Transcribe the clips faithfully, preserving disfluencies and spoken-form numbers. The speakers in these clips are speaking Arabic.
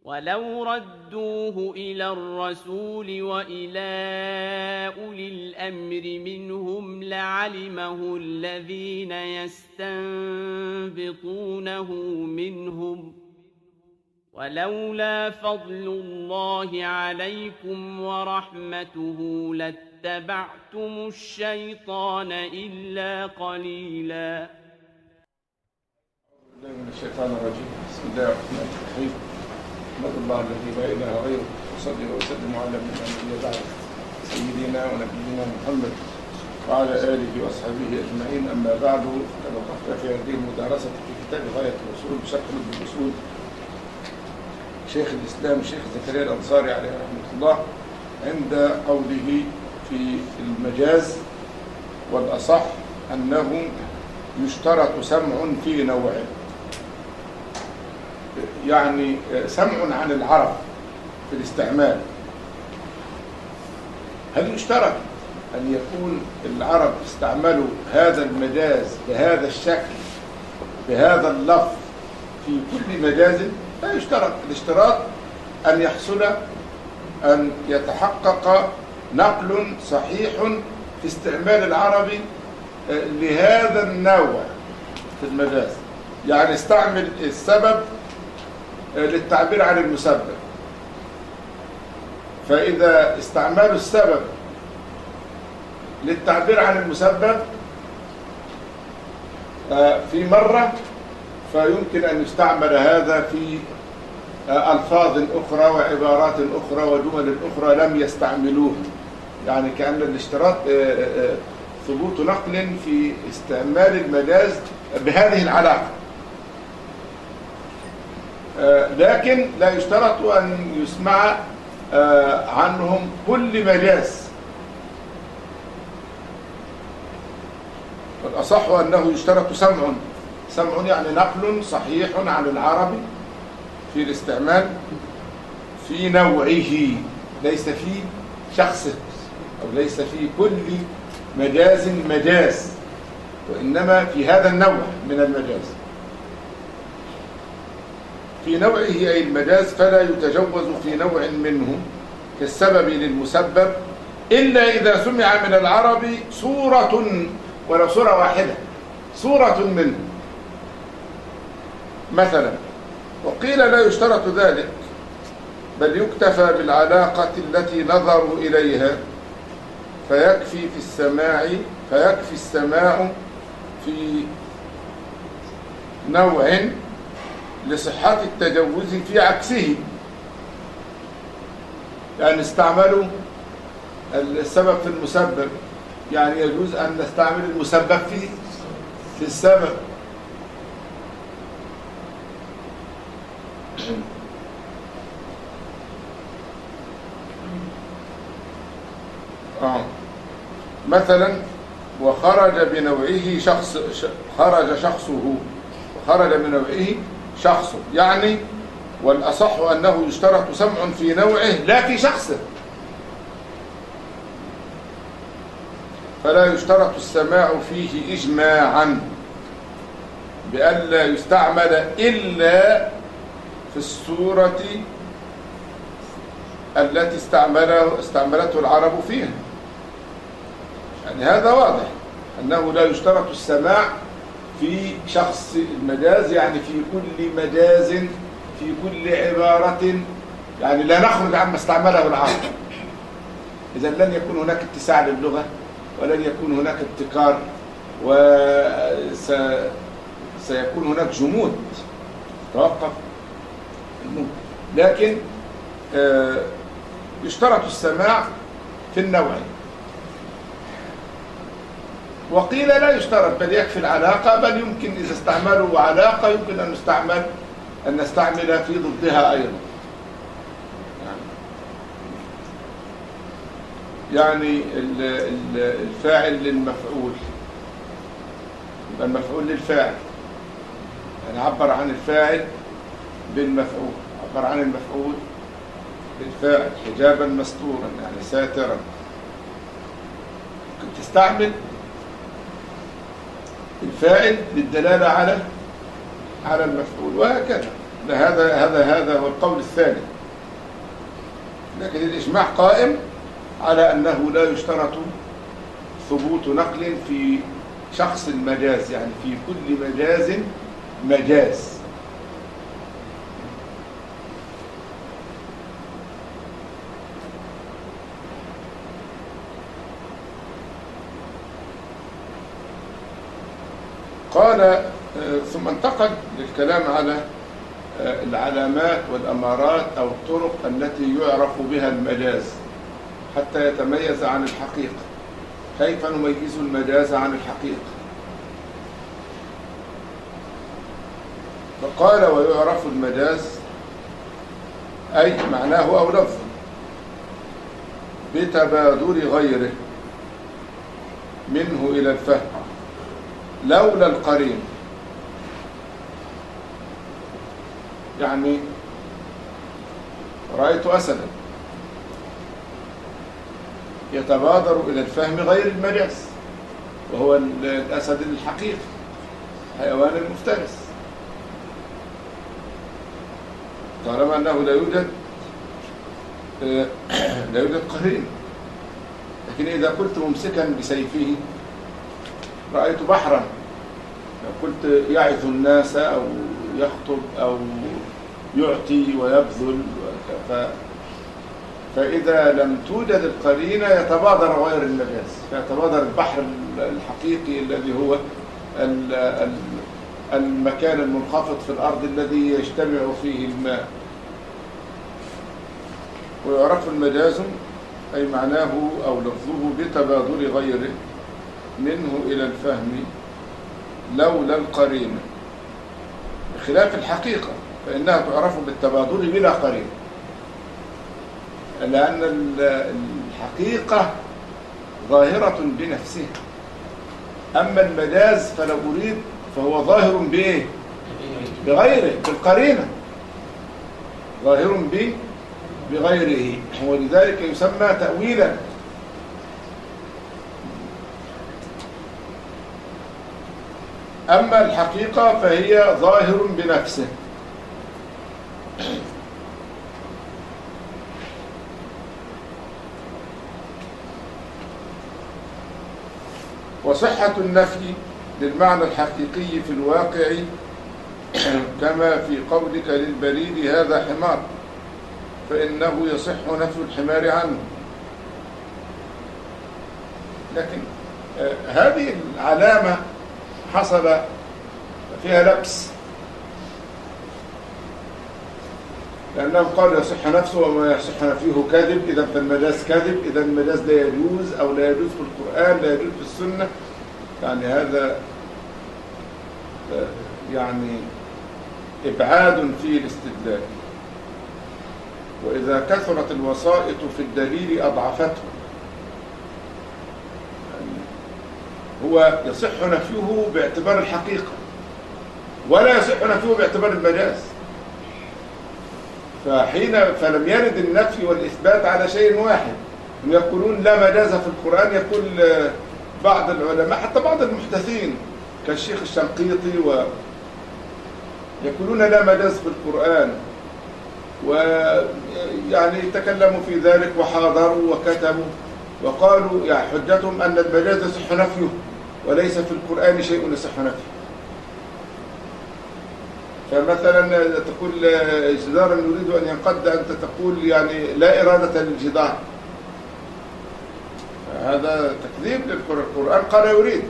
ولو ردوه إلى الرسول وإلى أولي الأمر منهم لعلمه الذين يستنبطونه منهم ولولا فضل الله عليكم ورحمته لاتبعتم الشيطان إلا قليلا. الله من الشيطان الرجيم. بسم الله الرحمن الرحيم. احمد الله الذي لا اله غيره وصلي وسلم على من نبي بعد سيدنا ونبينا محمد وعلى اله واصحابه اجمعين. اما بعد فقد وقفنا في هذه المدارسه في كتاب غايه الوصول بشرح ابن الاصول شيخ الاسلام الشيخ زكريا الانصاري عليه رحمه الله عند قوله في المجاز والاصح انه يشترط سمع في نوعين، يعني سمع عن العرب في الاستعمال. هل يشترط أن يكون العرب استعملوا هذا المجاز بهذا الشكل بهذا اللفظ في كل مجاز؟ لا يشترط. الاشتراط أن يحصل أن يتحقق نقل صحيح في استعمال العرب لهذا النوع في المجاز، يعني استعمل السبب للتعبير عن المسبب، فإذا استعملوا السبب للتعبير عن المسبب في مرة فيمكن أن يستعمل هذا في ألفاظ أخرى وعبارات أخرى وجمل أخرى لم يستعملوها، يعني كأن الاشتراط ثبوت نقل في استعمال المجاز بهذه العلاقة. لكن لا يشترط أن يسمع عنهم كل مجاز. والأصح أنه يشترط سمع سمع يعني نقل صحيح عن العربي في الاستعمال في نوعه، ليس في شخصه أو ليس في كل مجاز مجاز، وإنما في هذا النوع من المجاز في نوعه أي المجاز، فلا يتجوز في نوع منه كالسبب للمسبب إلا إذا سمع من العرب صورة ولو صورة واحدة صورة منه مثلا. وقيل لا يشترط ذلك بل يكتفى بالعلاقة التي نظروا إليها فيكفي في السماع فيكفي السماع في نوع لصحة التجوز في عكسه، يعني استعملوا السبب في المسبب، يعني يجوز أن نستعمل المسبب في في السبب. آه. مثلا وخرج بنوعه شخص خرج شخصه وخرج بنوعه شخصه، يعني والأصح أنه يشترط سمع في نوعه لا في شخصه، فلا يشترط السماع فيه إجماعا بألا يستعمل إلا في الصورة التي استعمله استعملته العرب فيها. يعني هذا واضح أنه لا يشترط السماع في شخص المجاز، يعني في كل مجاز في كل عبارة، يعني لا نخرج عما استعمله العرب. إذن لن يكون هناك اتساع للغة ولن يكون هناك ابتكار وسيكون هناك جمود توقف الممكن. لكن يشترط السماع في النوعين. وقيل لا يشترط بل يكفي العلاقة، بل يمكن إذا استعملوا علاقة يمكن أن نستعمل أن نستعمل في ضدها أيضا. يعني الفاعل للمفعول يبقى المفعول للفاعل، يعني عبر عن الفاعل بالمفعول، عبر عن المفعول بالفاعل، حجابا مستورا يعني ساترا. ممكن تستعمل الفاعل للدلالة على على المفعول وهكذا. هذا هذا هذا هو القول الثاني. لكن الإجماع قائم على أنه لا يشترط ثبوت نقل في شخص المجاز، يعني في كل مجاز مجاز. قال ثم انتقل للكلام على العلامات والأمارات أو الطرق التي يعرف بها المجاز حتى يتميز عن الحقيقة. كيف نميز المجاز عن الحقيقة؟ فقال ويعرف المجاز أي معناه أو لفظه بتبادر غيره منه إلى الفهم لولا القرين. يعني رأيت أسدا يتبادر إلى الفهم غير المجاز، وهو الأسد الحقيقي حيوان المفترس، طالما أنه لا يوجد لا يوجد قرين. لكن إذا قلت ممسكا بسيفه رأيت بحرا، لو قلت يعظ الناس أو يخطب أو يعطي ويبذل، ف... فإذا لم توجد القرينة يتبادر غير المجاز، فيتبادر البحر الحقيقي الذي هو المكان المنخفض في الأرض الذي يجتمع فيه الماء. ويعرف المجاز أي معناه أو لفظه بتبادر غيره منه إلى الفهم لولا القرينة، بخلاف الحقيقة فإنها تعرف بالتبادر بلا قرينة، لأن الحقيقة ظاهرة بنفسها، أما المجاز فلو أريد فهو ظاهر بإيه؟ بغيره، بالقرينة، ظاهر به بغيره، ولذلك يسمى تأويلا. أما الحقيقة فهي ظاهر بنفسه. وصحة النفي للمعنى الحقيقي في الواقع كما في قولك للبريد هذا حمار، فإنه يصح نفي الحمار عنه. لكن آه هذه العلامة حصل فيها لبس، لأنهم قالوا يصح نفسه وما يصح نفيه كذب، إذا فالمجاز كذب، إذا المجاز لا يجوز أو لا يجوز في القرآن لا يجوز في السنة. يعني هذا يعني إبعاد في الاستدلال. وإذا كثرت الوسائط في الدليل أضعفته. يعني هو يصح نفيه باعتبار الحقيقة ولا يصح نفيه باعتبار المجاز، فحين فلم يرد النفي والإثبات على شيء واحد. يقولون لا مجاز في القرآن، يقول بعض العلماء حتى بعض المحدثين كالشيخ الشنقيطي و يقولون لا مجاز في القرآن، ويعني تكلموا في ذلك وحاضروا وكتبوا وقالوا يعني حجتهم أن المجاز يصح نفيه وليس في القرآن شيء يصح نفيه. فمثلا تقول جدارا يريد أن ينقض، أنت تقول يعني لا إرادة للجدار، هذا تكذيب للقرآن. قال يريد.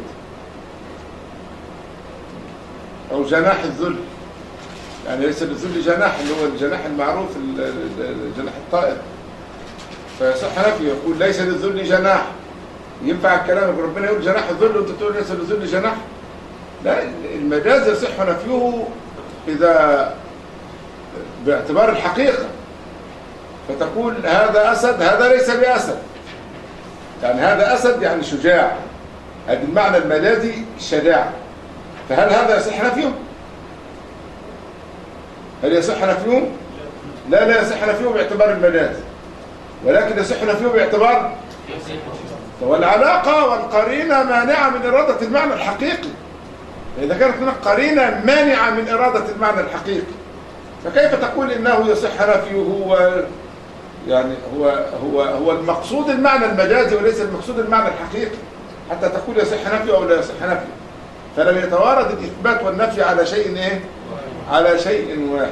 أو جناح الذل، يعني ليس للذل جناح اللي هو الجناح المعروف الجناح الطائر، فيصح نفيه يقول ليس للذل جناح. ينفع الكلام يقول ربنا يقول جناح الذل وانت تقول ليس للذل جناح؟ لا، المجاز يصح نفيه إذا باعتبار الحقيقة، فتقول هذا أسد هذا ليس بأسد، يعني هذا أسد يعني شجاع، هذا المعنى المجازي الشجاعة، فهل هذا يصح نفيه؟ هل يصح نفيه؟ لا لا يصح نفيه باعتبار المجاز، ولكن يصح نفيه باعتبار والعلاقة والقرينة مانعة من إرادة المعنى الحقيقي. إذا كانت هناك قرينة مانعة من إرادة المعنى الحقيقي فكيف تقول إنه يصح نفيه؟ هو يعني هو هو هو المقصود المعنى المجازي وليس المقصود المعنى الحقيقي، حتى تقول يصح نفيه أو لا يصح نفيه. فلم يتوارد الإثبات والنفي على شيء إيه؟ على شيء واحد.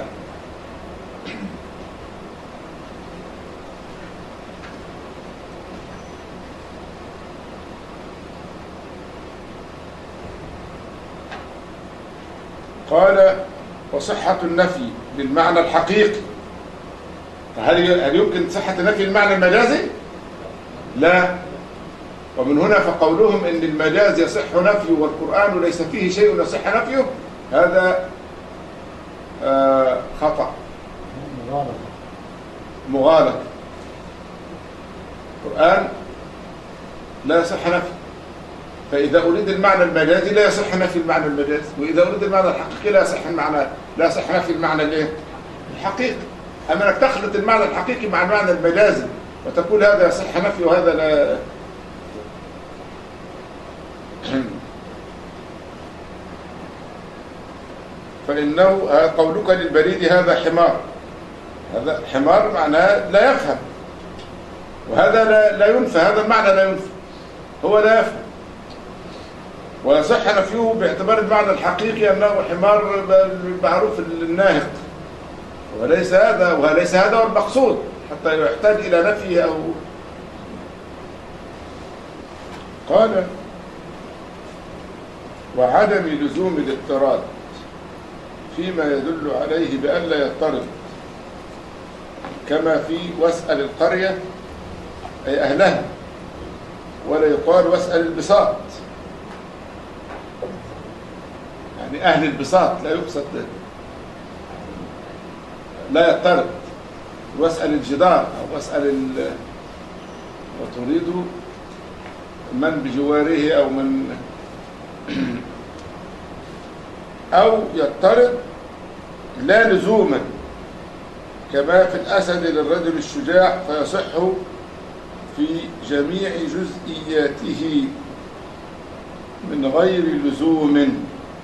قال وصحة النفي بالمعنى الحقيقي. هل هل يمكن صحة النفي بالمعنى المجازي؟ لا. ومن هنا فقولهم إن المجاز يصح نفيه والقرآن ليس فيه شيء يصح نفيه هذا آه خطأ مغالطة. القرآن لا يصح نفيه، فإذا أريد المعنى المجازي لا يصح نفي المعنى المجازي، وإذا أريد المعنى الحقيقي لا يصح المعنى لا يصح نفي المعنى الايه؟ الحقيقي. أما أنك تخلط المعنى الحقيقي مع المعنى المجازي وتقول هذا يصح نفي وهذا لا. فإنه قولك للبريد هذا حمار، هذا حمار معناه لا يفهم، وهذا لا, لا ينفى، هذا المعنى لا ينفى، هو لا يفهم. ويصح نفيه باعتبار المعنى الحقيقي أنه حمار معروف الناهق، وليس هذا وليس هذا هو المقصود حتى يحتاج إلى نفيه. أو قال وعدم لزوم الاضطراد فيما يدل عليه بألا يضطرد، كما في واسأل القرية أي أهلها، ولا يقال واسأل البساط، يعني أهل البساط لا يقصد لا يضطرد. واسأل الجدار أو واسأل ال... وتريد من بجواره أو من أو يضطرد لا لزوما، كما في الأسد للرجل الشجاع فيصح في جميع جزئياته من غير لزوم،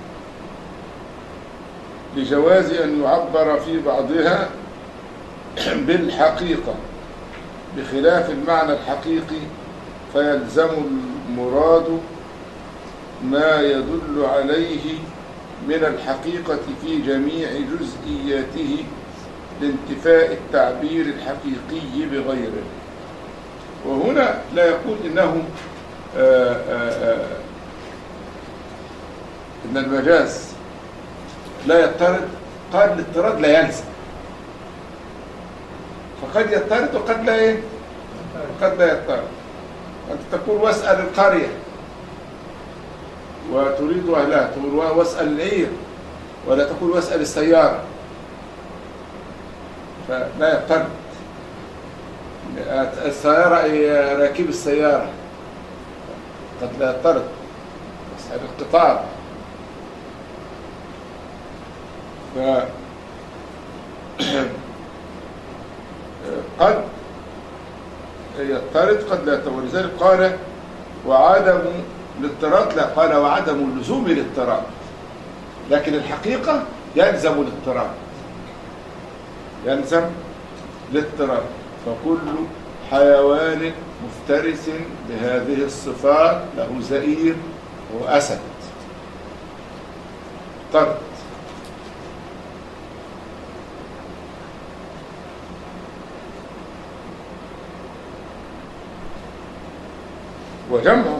لجواز أن يعبر في بعضها بالحقيقة بخلاف المعنى الحقيقي، فيلزم المراد ما يدل عليه من الحقيقة في جميع جزئياته لانتفاء التعبير الحقيقي بغيره. وهنا لا يقول إنه آآ آآ إن المجاز لا يضطرد، قال الاضطراد لا يلزم، فقد يضطرد وقد لا ايه؟ قد لا يضطرد. أنت تقول واسأل القرية وتريد أهلها، تقول واسأل العير، ولا تقول واسأل السيارة، فلا يضطرد. السيارة أي راكب السيارة قد لا يضطرد. واسأل القطار ف قد يضطرد قد لا يضطرد. ولذلك قال وعدم الاضطراد، لا، قال وعدم لزوم الاضطراد، لكن الحقيقة يلزم الاضطراد، يلزم الاضطراد. فكل حيوان مفترس بهذه الصفات له زئير وأسد اضطرد. وجمعه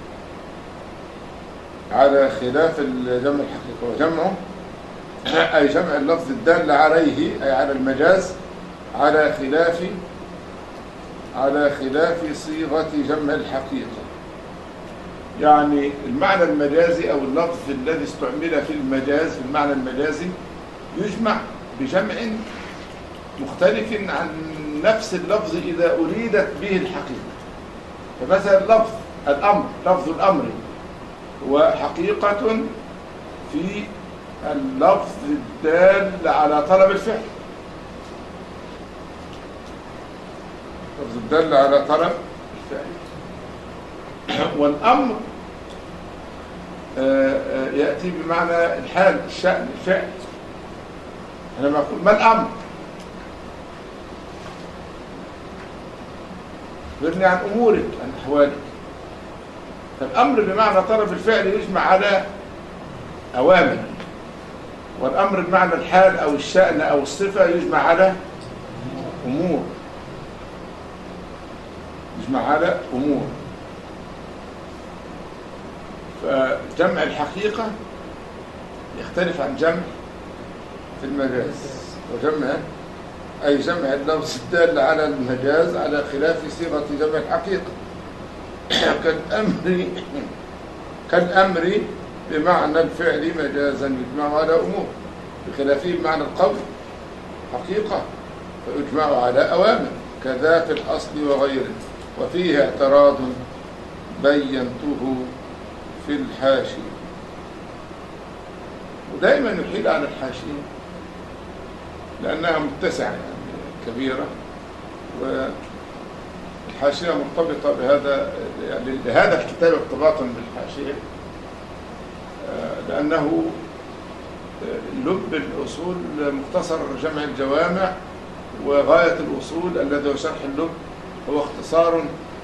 على خلاف الجمع الحقيقي، وجمعه أي جمع اللفظ الدال عليه أي على المجاز على خلاف على خلاف صيغة جمع الحقيقة. يعني المعنى المجازي أو اللفظ الذي استعمل في المجاز في المعنى المجازي يجمع بجمع مختلف عن نفس اللفظ إذا أريدت به الحقيقة. فمثلا لفظ الأمر، لفظ الأمر هو حقيقة في اللفظ الدال على طلب الفعل، لفظ الدال على طلب الفعل. والأمر يأتي بمعنى الحال، الشأن، الفعل. أنا ما أقول ما الأمر؟ أخبرني عن أمورك، عن أحوالك. فالأمر بمعنى طلب الفعل يجمع على أوامر، والأمر بمعنى الحال أو الشأن أو الصفة يجمع على أمور، يجمع على أمور. فجمع الحقيقة يختلف عن جمع في المجاز، وجمع أي جمع اللفظ الدال على المجاز على خلاف صيغة جمع الحقيقة كالأمر كالأمر بمعنى الفعل مجازا يجمع على أمور، بخلافه بمعنى القول حقيقة فيجمع على أوامر، كذا في الأصل وغيره. وفيه اعتراض بينته في الحاشية. ودائما يحيل على الحاشية لأنها متسعة يعني كبيرة، والحاشية مرتبطة بهذا يعني لهذا الكتاب ارتباطا بالحاشية، لأنه لب الأصول مختصر جمع الجوامع، وغاية الأصول الذي هو شرح اللب هو اختصار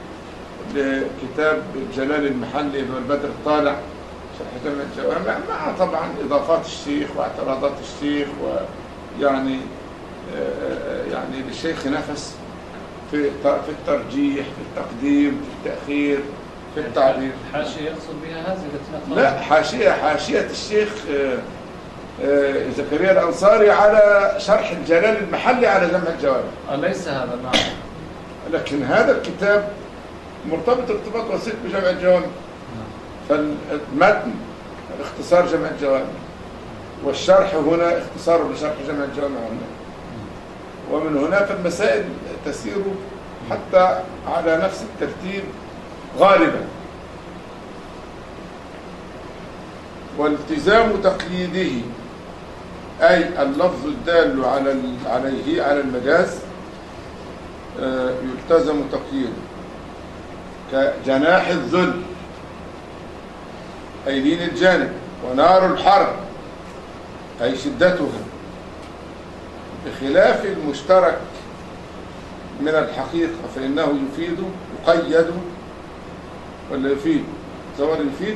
لكتاب جلال المحلي اللي هو البدر الطالع شرح جمع الجوامع، مع طبعا إضافات الشيخ واعتراضات الشيخ، ويعني يعني للشيخ نفس في في الترجيح، في التقديم، في التأخير، في التعبير. حاشية يقصد بها هذه التي لا، حاشية حاشية الشيخ زكريا الأنصاري على شرح الجلال المحلي على جمع الجوامع. ليس هذا المعنى، لكن هذا الكتاب مرتبط ارتباط وثيق بجمع الجوامع. فالمتن اختصار جمع الجوامع، والشرح هنا اختصار لشرح جمع الجوامع هنا. ومن هنا فالمسائل تسير حتى على نفس الترتيب غالبا. والتزام تقييده أي اللفظ الدال على عليه على المجاز يلتزم تقييده، كجناح الذل أي لين الجانب، ونار الحرب أي شدتها، بخلاف المشترك من الحقيقة فإنه يفيد يقيد ولا يفيد تصور يفيد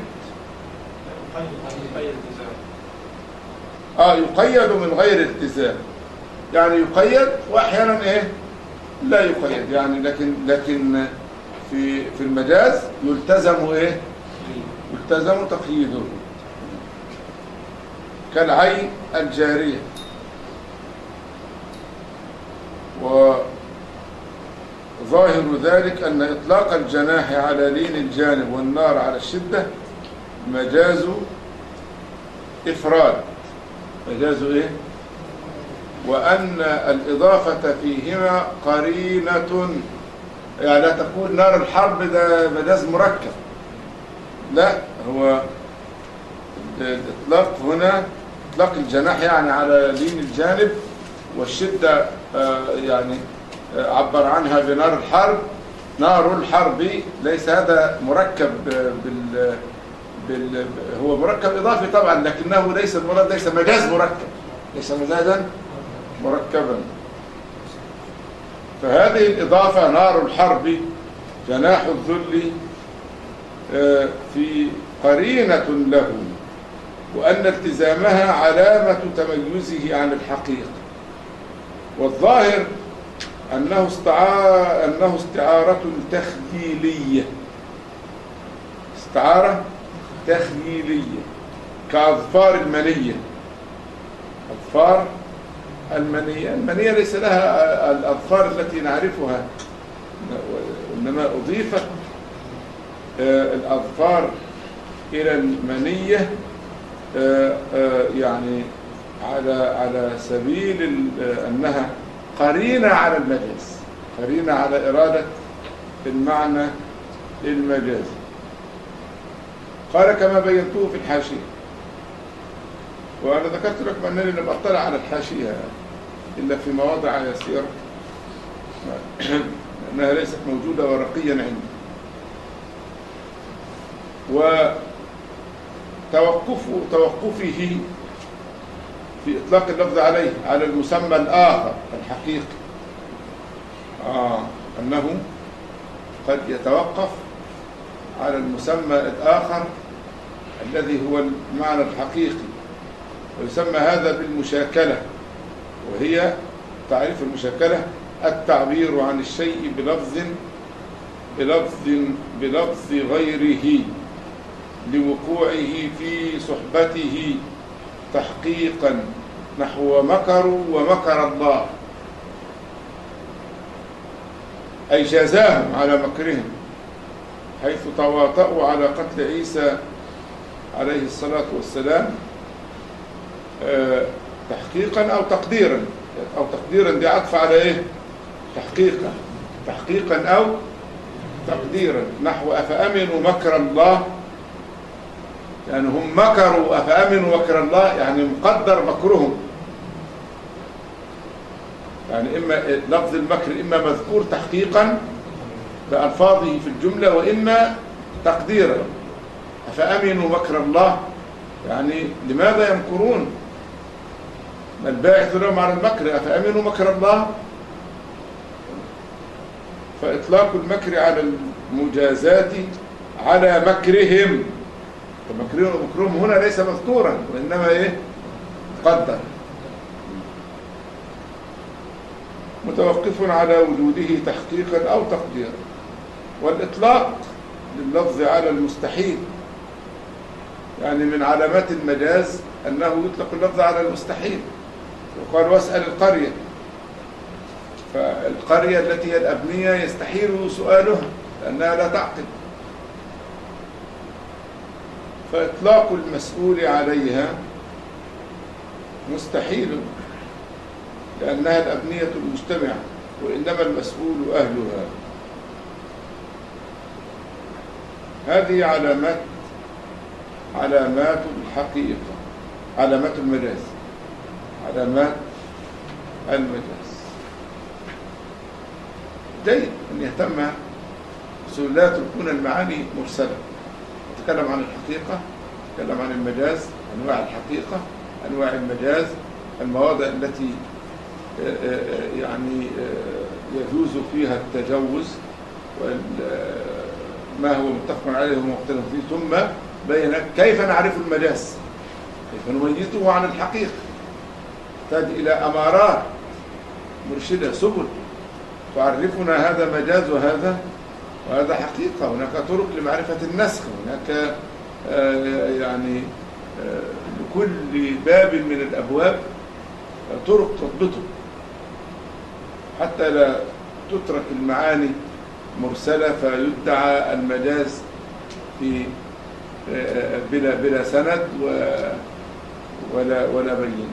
اه يقيد من غير التزام، يعني يقيد واحيانا ايه لا يقيد يعني، لكن لكن في في المجاز يلتزم ايه يلتزم تقييده، كالعين الجارية. وظاهر ذلك أن إطلاق الجناح على لين الجانب والنار على الشدة مجاز إفراد، مجاز إيه؟ وأن الإضافة فيهما قرينة، يعني لا تقول نار الحرب ده مجاز مركب، لا، هو الإطلاق هنا إطلاق الجناح يعني على لين الجانب، والشدة يعني عبر عنها بنار الحرب، نار الحرب ليس هذا مركب بال بال هو مركب إضافي طبعا، لكنه ليس المراد ليس مجاز مركب، ليس مجازا مركبا. فهذه الإضافة نار الحرب جناح الذل في قرينة له، وأن التزامها علامة تميزه عن الحقيقة. والظاهر أنه استعار أنه استعارة تخييلية، استعارة تخييلية كأظفار المنية. أظفار المنية، المنية ليس لها الأظفار التي نعرفها، إنما أضيفت الأظفار إلى المنية يعني على على سبيل أنها قرينة على المجاز، قرينة على إرادة المعنى المجازي. قال كما بينته في الحاشية، وأنا ذكرت لكم أنني لم أطلع على الحاشية إلا في مواضع يسيرة لأنها ليست موجودة ورقيا عندي. وتوقفه توقفه في إطلاق اللفظ عليه على المسمى الآخر الحقيقي آه أنه قد يتوقف على المسمى الآخر الذي هو المعنى الحقيقي، ويسمى هذا بالمشاكلة. وهي تعريف المشاكلة التعبير عن الشيء بلفظ بلفظ بلفظ غيره لوقوعه في صحبته تحقيقا، نحو مكروا ومكر الله، أي جازاهم على مكرهم حيث تواطؤوا على قتل عيسى عليه الصلاة والسلام تحقيقا أو تقديرا. أو تقديرا دي عطف على إيه؟ تحقيقا تحقيقا أو تقديرا، نحو أفأمنوا مكر الله، يعني هم مكروا أفأمنوا مكر الله، يعني مقدر مكرهم. يعني إما لفظ المكر إما مذكور تحقيقا بألفاظه في الجملة، وإما تقديرا. أفأمنوا مكر الله يعني لماذا يمكرون؟ ما الباعث لهم على المكر؟ أفأمنوا مكر الله. فإطلاق المكر على المجازات على مكرهم، فمكرهم مكرهم هنا ليس مذكورا وإنما إيه؟ قدر، متوقف على وجوده تحقيقا أو تقديرا. والإطلاق لللفظ على المستحيل، يعني من علامات المجاز أنه يطلق اللفظ على المستحيل. وقال واسأل القرية، فالقرية التي هي الأبنية يستحيل سؤالها لأنها لا تعقل. فإطلاق المسؤول عليها مستحيل لأنها الأبنية المجتمعة، وإنما المسؤول أهلها. هذه علامات علامات الحقيقة، علامات المجاز، علامات المجاز. جيد أن يهتم لا تكون المعاني مرسلة، نتكلم عن الحقيقة، نتكلم عن المجاز، أنواع الحقيقة، أنواع المجاز، المواضع التي يعني يجوز فيها التجوز وما هو متفق عليه ومختلف فيه، ثم بين كيف نعرف المجاز، كيف نميزه عن الحقيقة. تحتاج إلى أمارات مرشدة، سبل تعرفنا هذا مجاز وهذا وهذا حقيقة. هناك طرق لمعرفة النسخ، هناك يعني لكل باب من الأبواب طرق تضبطه حتى لا تترك المعاني مرسلة فيدعى المجاز في بلا بلا سند ولا ولا بين.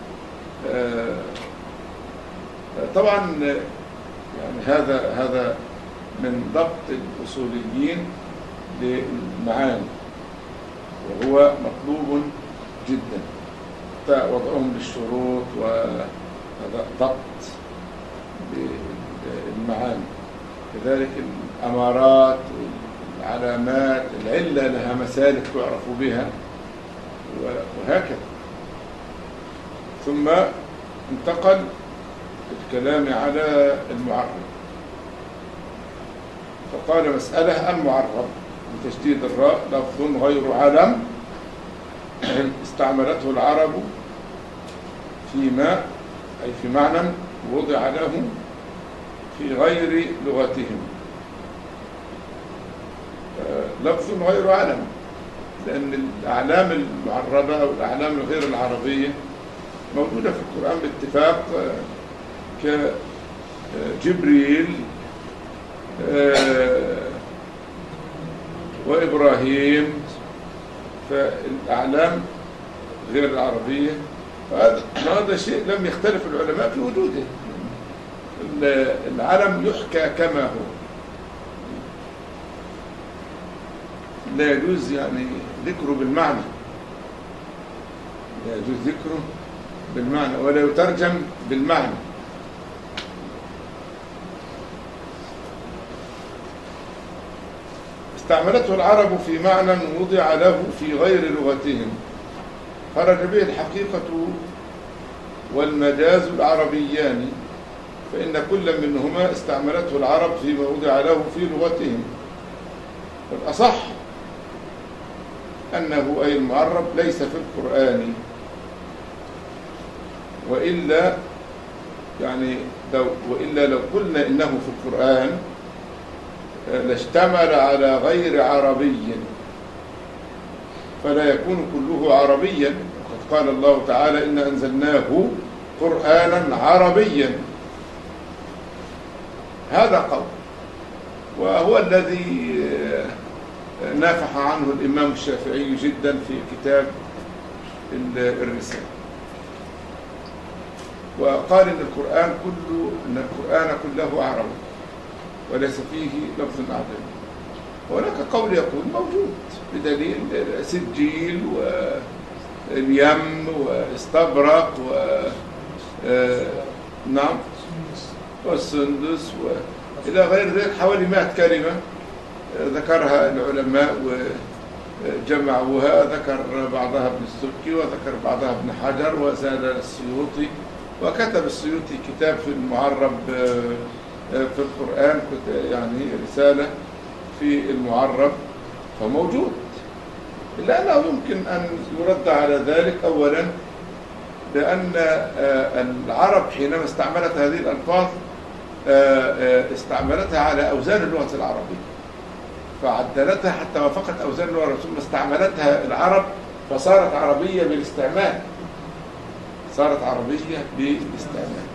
طبعا يعني هذا هذا من ضبط الأصوليين للمعاني، وهو مطلوب جدا وضعهم للشروط وهذا ضبط بالمعاني. كذلك الأمارات والعلامات، العلة لها مسالك تعرف بها وهكذا. ثم انتقل الكلام على المعرب، فقال مسألة المعرب بتشديد الراء لفظ غير علم استعملته العرب فيما أي في معنى وضع له في غير لغتهم. لفظ غير علم، لأن الأعلام المعربة أو الأعلام الغير العربية موجودة في القرآن باتفاق، كجبريل وإبراهيم، فالأعلام غير العربية. هذا شيء لم يختلف العلماء في وجوده. العلم يحكى كما هو، لا يجوز يعني ذكره بالمعنى، لا يجوز ذكره بالمعنى ولا يترجم بالمعنى. استعملته العرب في معنى وضع له في غير لغتهم، خرج به الحقيقة والمجاز العربيان، فإن كل منهما استعملته العرب فيما وضع له في لغتهم. والأصح أنه أي المعرب ليس في القرآن، وإلا يعني لو وإلا لو قلنا إنه في القرآن لاشتمل على غير عربي، فلا يكون كله عربيا. وقد قال الله تعالى: إن أنزلناه قرآنا عربيا. هذا قول، وهو الذي نافح عنه الإمام الشافعي جدا في كتاب الرسالة، وقال إن القرآن كله إن القرآن كله عربي وليس فيه لفظ أعجمي. هناك قول يقول موجود بدليل سجيل واليم واستبرق و نعم والسندس وإلى غير ذلك، حوالي مائة كلمة ذكرها العلماء وجمعوها. ذكر بعضها ابن السبكي وذكر بعضها ابن حجر وزاد السيوطي، وكتب السيوطي كتاب في المعرب في القرآن، يعني رسالة في المعرب، فموجود. إلا أنه يمكن أن يرد على ذلك. أولا لأن العرب حينما استعملت هذه الألفاظ استعملتها على أوزان اللغة العربية، فعدلتها حتى وافقت أوزان اللغة، ثم استعملتها العرب فصارت عربية بالاستعمال، صارت عربية بالاستعمال.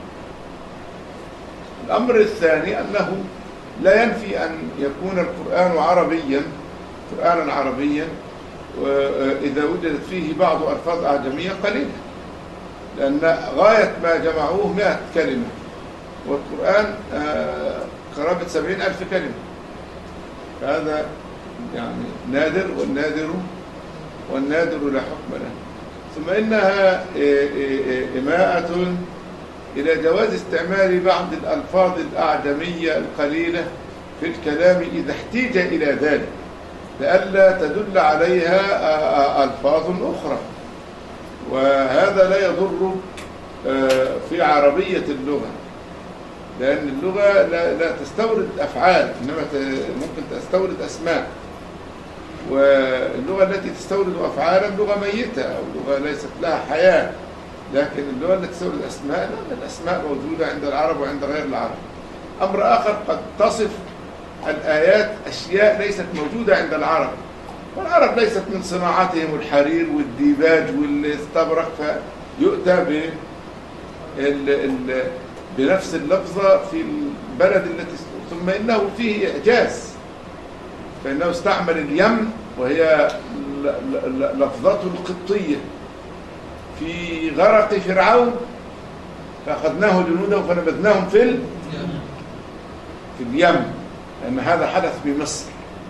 الأمر الثاني أنه لا ينفي أن يكون القرآن عربيا قرآنا عربيا وإذا وجدت فيه بعض ألفاظ أعجمية قليلة، لأن غاية ما جمعوه مئة كلمة، والقرآن قرابة سبعين ألف كلمة، فهذا يعني نادر، والنادر والنادر لا حكم له. ثم إنها إماءة إلى جواز استعمال بعض الألفاظ الأعجمية القليلة في الكلام إذا احتيج إلى ذلك، لئلا تدل عليها ألفاظ أخرى، وهذا لا يضر في عربية اللغة، لأن اللغة لا, لا تستورد أفعال، إنما ممكن تستورد أسماء، واللغة التي تستورد أفعالا لغة ميتة أو لغة ليست لها حياة. لكن اللغة التي تستورد أسماء، لا، الأسماء موجودة عند العرب وعند غير العرب. أمر آخر، قد تصف الآيات أشياء ليست موجودة عند العرب، والعرب ليست من صناعتهم الحرير والديباج والاستبرق، فيؤتى ب بنفس اللفظة في البلد التي. ثم إنه فيه إعجاز، فإنه استعمل اليم وهي لفظته القبطية في غرق فرعون، فأخذناه جنوده فنبذناهم في ال... في اليم، لأن هذا حدث بمصر،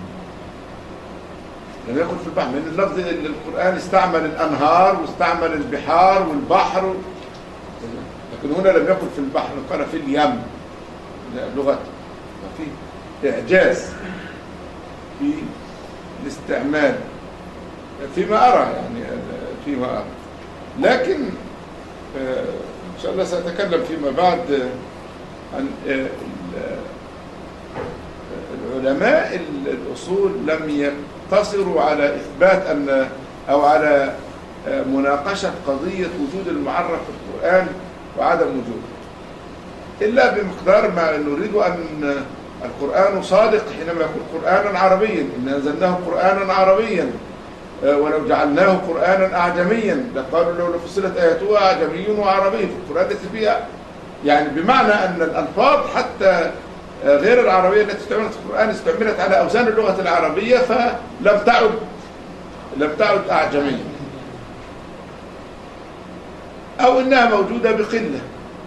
لم يكن في البحر. من اللفظ اللي القرآن استعمل الأنهار واستعمل البحار والبحر، لكن هنا لم يكن في البحر، قال في اليم لغته. ففي إعجاز في الاستعمال فيما أرى، يعني فيما أرى. لكن إن شاء الله سأتكلم فيما بعد عن العلماء الأصول لم يقتصروا على إثبات أن أو على مناقشة قضية وجود المعرف في القرآن وعدم وجوده، إلا بمقدار ما نريد أن القرآن صادق حينما يكون قرآنا عربيا. إن أنزلناه قرآنا عربيا ولو جعلناه قرآنا أعجميا لقالوا لو فصلت آياته أعجمي وعربي. في القرآن التي فيها يعني بمعنى أن الألفاظ حتى غير العربية التي استعملت في القرآن استعملت على أوزان اللغة العربية، فلم تعد لم تعد أعجمية، أو إنها موجودة بقلة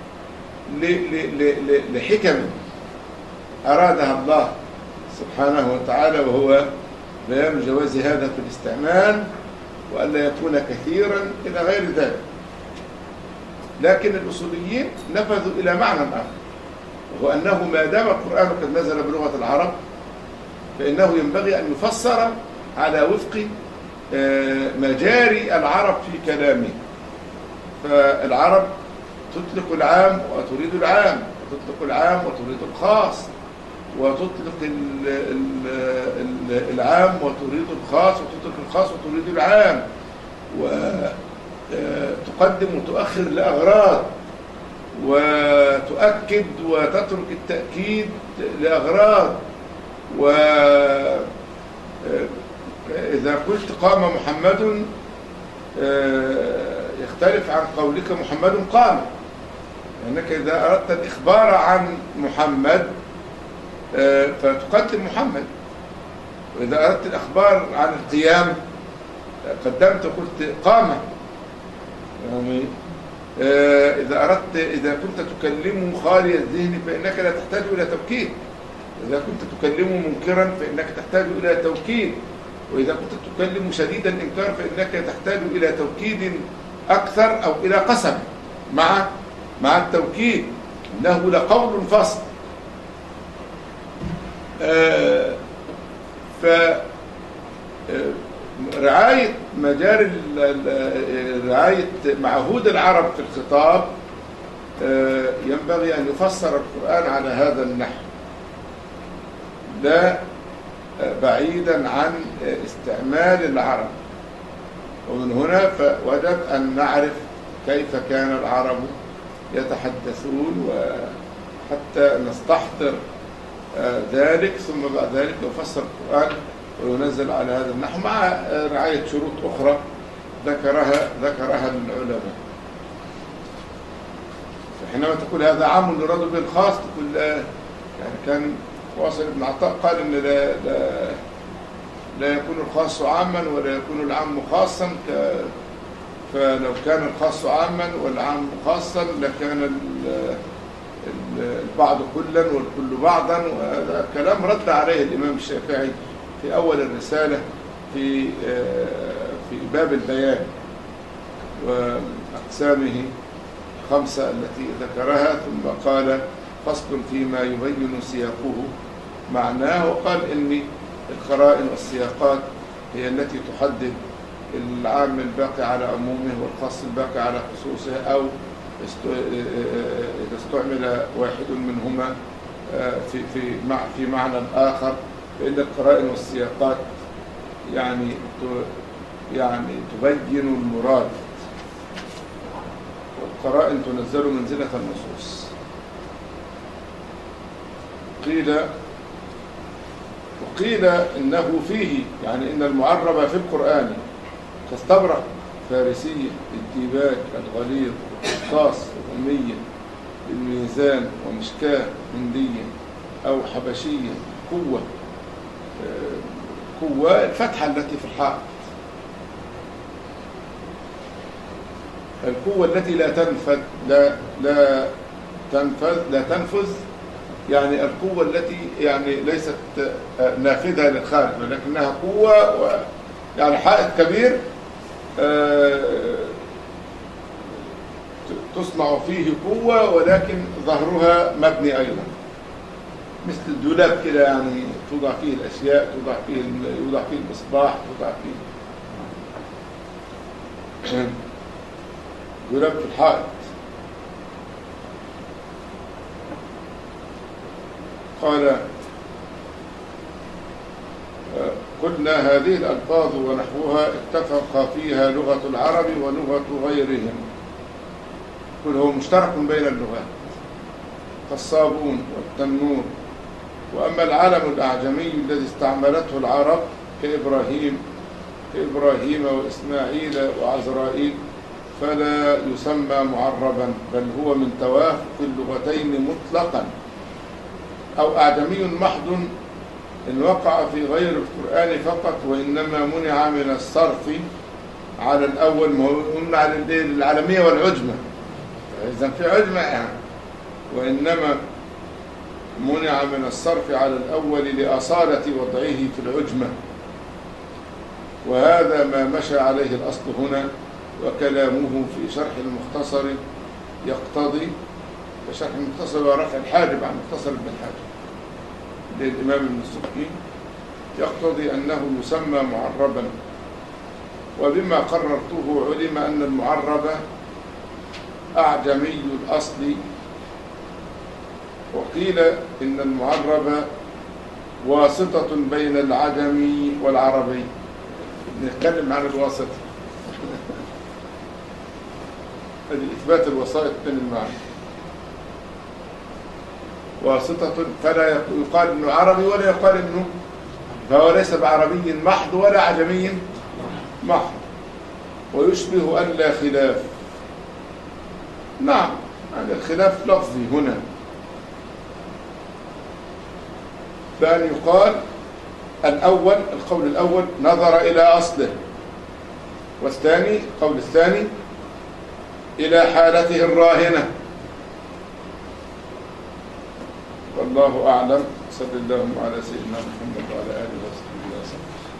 لحكم أرادها الله سبحانه وتعالى، وهو بيان جواز هذا في الاستعمال وألا يكون كثيرا إلى غير ذلك. لكن الأصوليين نفذوا إلى معنى آخر، وهو أنه ما دام القرآن قد نزل بلغة العرب فإنه ينبغي أن يفسر على وفق مجاري العرب في كلامه، فالعرب تطلق العام وتريد العام، وتطلق العام وتريد الخاص، وتطلق ال ال ال العام وتريد الخاص، وتطلق الخاص وتريد العام، وتقدم وتؤخر لأغراض، وتؤكد وتترك التأكيد لأغراض. وإذا قلت قام محمد يختلف عن قولك محمد قام، لأنك إذا أردت الإخبار عن محمد فتقدم محمد، وإذا أردت الإخبار عن القيام قدمت وقلت قام. يعني إذا أردت إذا كنت تكلمه خالي الذهن فإنك لا تحتاج إلى توكيد، إذا كنت تكلمه منكرا فإنك تحتاج إلى توكيد، وإذا كنت تكلم شديد الإنكار فإنك تحتاج إلى توكيد أكثر أو إلى قسم مع مع التوكيد، إنه لقول فصل. آه فرعاية مجال رعاية معهود العرب في الخطاب آه ينبغي أن يفسر القرآن على هذا النحو، لا بعيدا عن استعمال العرب. ومن هنا فوجب أن نعرف كيف كان العرب يتحدثون، وحتى نستحضر ذلك، ثم بعد ذلك يفسر القرآن وينزل على هذا النحو مع رعاية شروط أخرى ذكرها ذكرها العلماء. فحينما تقول هذا عام يراد به الخاص تقول يعني كان واصل ابن عطاء قال ان لا, لا, لا يكون الخاص عاما ولا يكون العام خاصا، فلو كان الخاص عاما والعام خاصا لكان البعض كلا والكل بعضا. وهذا كلام رد عليه الإمام الشافعي في أول الرسالة في في باب البيان وأقسامه خمسة التي ذكرها، ثم قال فصل فيما يبين سياقه معناه، وقال إن القرائن والسياقات هي التي تحدد العام الباقي على عمومه والخاص الباقي على خصوصه، أو إذا استعمل واحد منهما في في في معنى آخر، فإن القرائن والسياقات يعني يعني تبين المراد، والقرائن تنزل منزلة النصوص. قيل وقيل إنه فيه يعني إن المعرب في القرآن كاستبرق فارسية الديباج الغليظ القصاص الأمية بالميزان ومشكاه هندية أو حبشية قوة قوة الفتحة التي في الحائط، القوة التي لا تنفذ لا لا تنفذ لا تنفذ يعني القوة التي يعني ليست نافذة للخارج ولكنها قوة، يعني حائط كبير تصنع فيه قوة ولكن ظهرها مبني أيضا، مثل الدولاب كده، يعني توضع فيه الأشياء، توضع فيه يوضع فيه المصباح، توضع فيه دولاب في الحائط. قال قلنا هذه الألفاظ ونحوها اتفق فيها لغة العرب ولغة غيرهم، كل هو مشترك بين اللغات كالصابون والتنور. وأما العلم الأعجمي الذي استعملته العرب كإبراهيم كإبراهيم وإسماعيل وعزرائيل فلا يسمى معربا، بل هو من توافق اللغتين مطلقا، أو أعجمي محض إن وقع في غير القرآن فقط، وإنما منع من الصرف على الأول، منع على العالمية والعجمة، إذن في عجمة يعني، وإنما منع من الصرف على الأول لأصالة وضعه في العجمة، وهذا ما مشى عليه الأصل هنا. وكلامه في شرح المختصر يقتضي، شرح المختصر ورفع الحاجب عن مختصر ابن الحاجب للإمام ابن السبكي، يقتضي أنه يسمى معربا. وبما قررته علم أن المعرب أعجمي الأصل، وقيل إن المعرب واسطة بين العجمي والعربي. نتكلم عن الواسطة هذه إثبات الوسائط بين المعنى. واسطة فلا يقال إنه عربي ولا يقال إنه، فهو ليس بعربي محض ولا عجمي محض، ويشبه أن لا خلاف. نعم، يعني الخلاف لفظي هنا، بأن يقال الأول القول الأول نظر إلى أصله، والثاني القول الثاني إلى حالته الراهنة. والله أعلم. صلى الله على سيدنا محمد وعلى آله وصحبه وسلم.